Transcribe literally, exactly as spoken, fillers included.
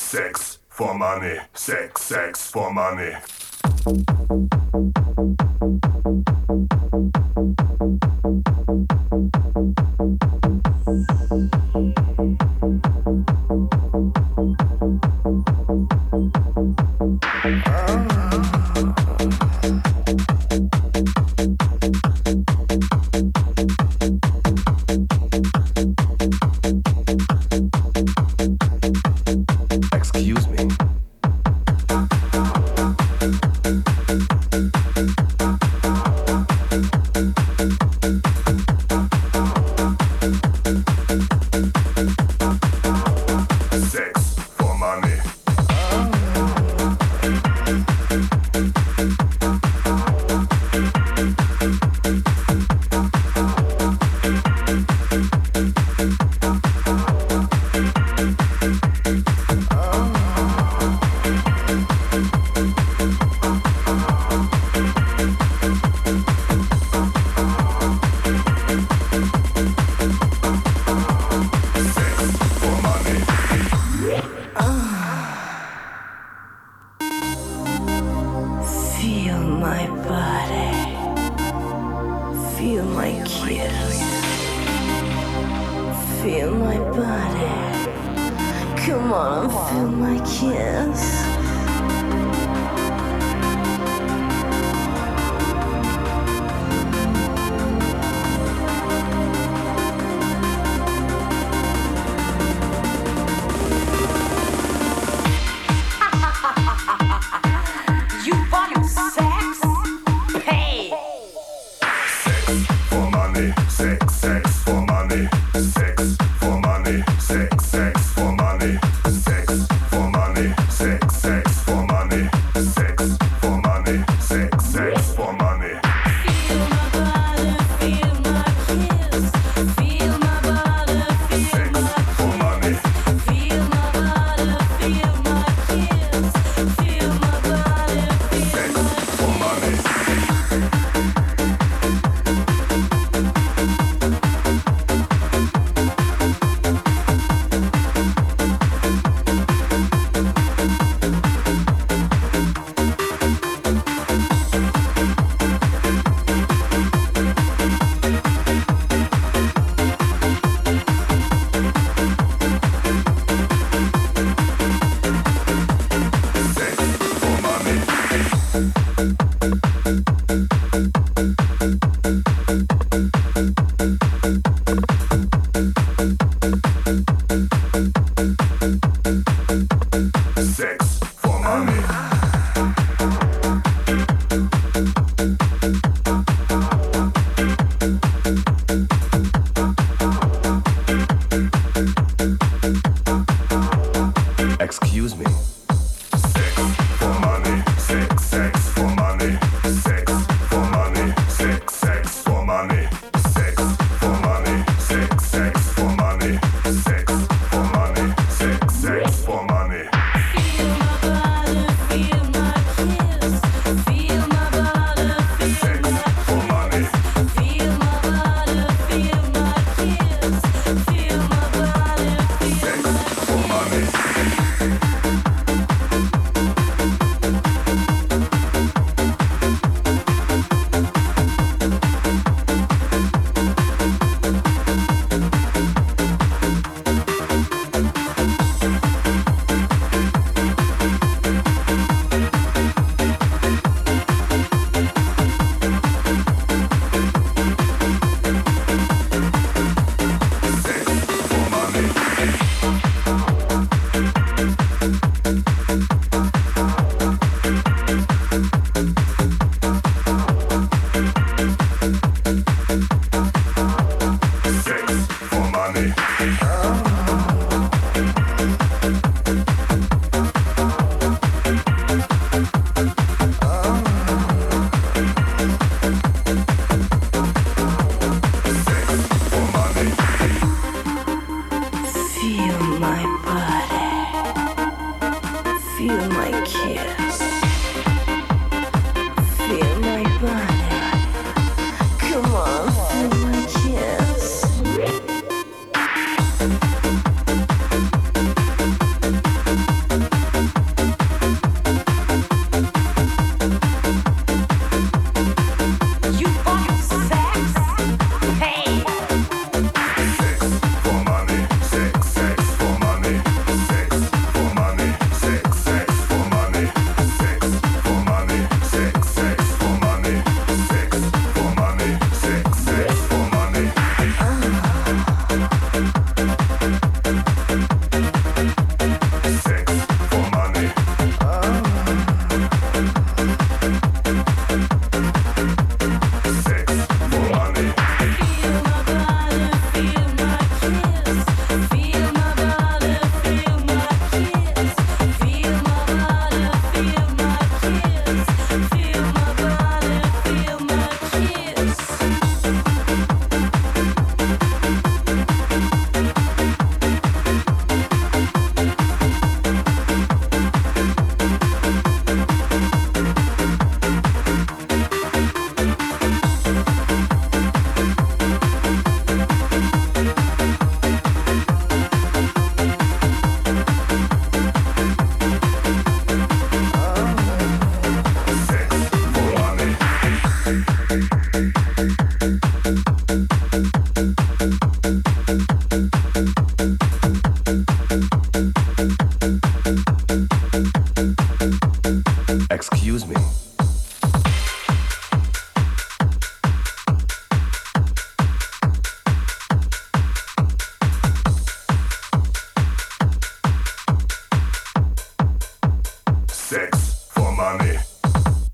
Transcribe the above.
sex for money, sex, sex for money. Excuse me. Sex for money. Feel my body. Feel my kiss. Feel my body. Come on, feel my kiss. You want sex? Pay. Sex for money, sex, sex for money, sex for money, sex, sex for money, sex for money, sex, sex for money, sex for money, sex, sex for money. Feel my body, feel my kiss. Feel my body, feel Sex my for money, Feel my body, feel my kiss. Feel my body, feel sex for money. Sex for money. Sex for money. Excuse me. Sex for money, sex, sex for money, sex for money, sex, sex for money, sex for money, sex, sex for money, sex for money, sex, sex for money. Feel my body, feel my kiss. Feel my body, feel Sex my for money, Feel my body, feel my kiss. Feel my body, feel sex my for money. Sex for money. Sex for money. Sex for money. Feel my body. Feel my kiss.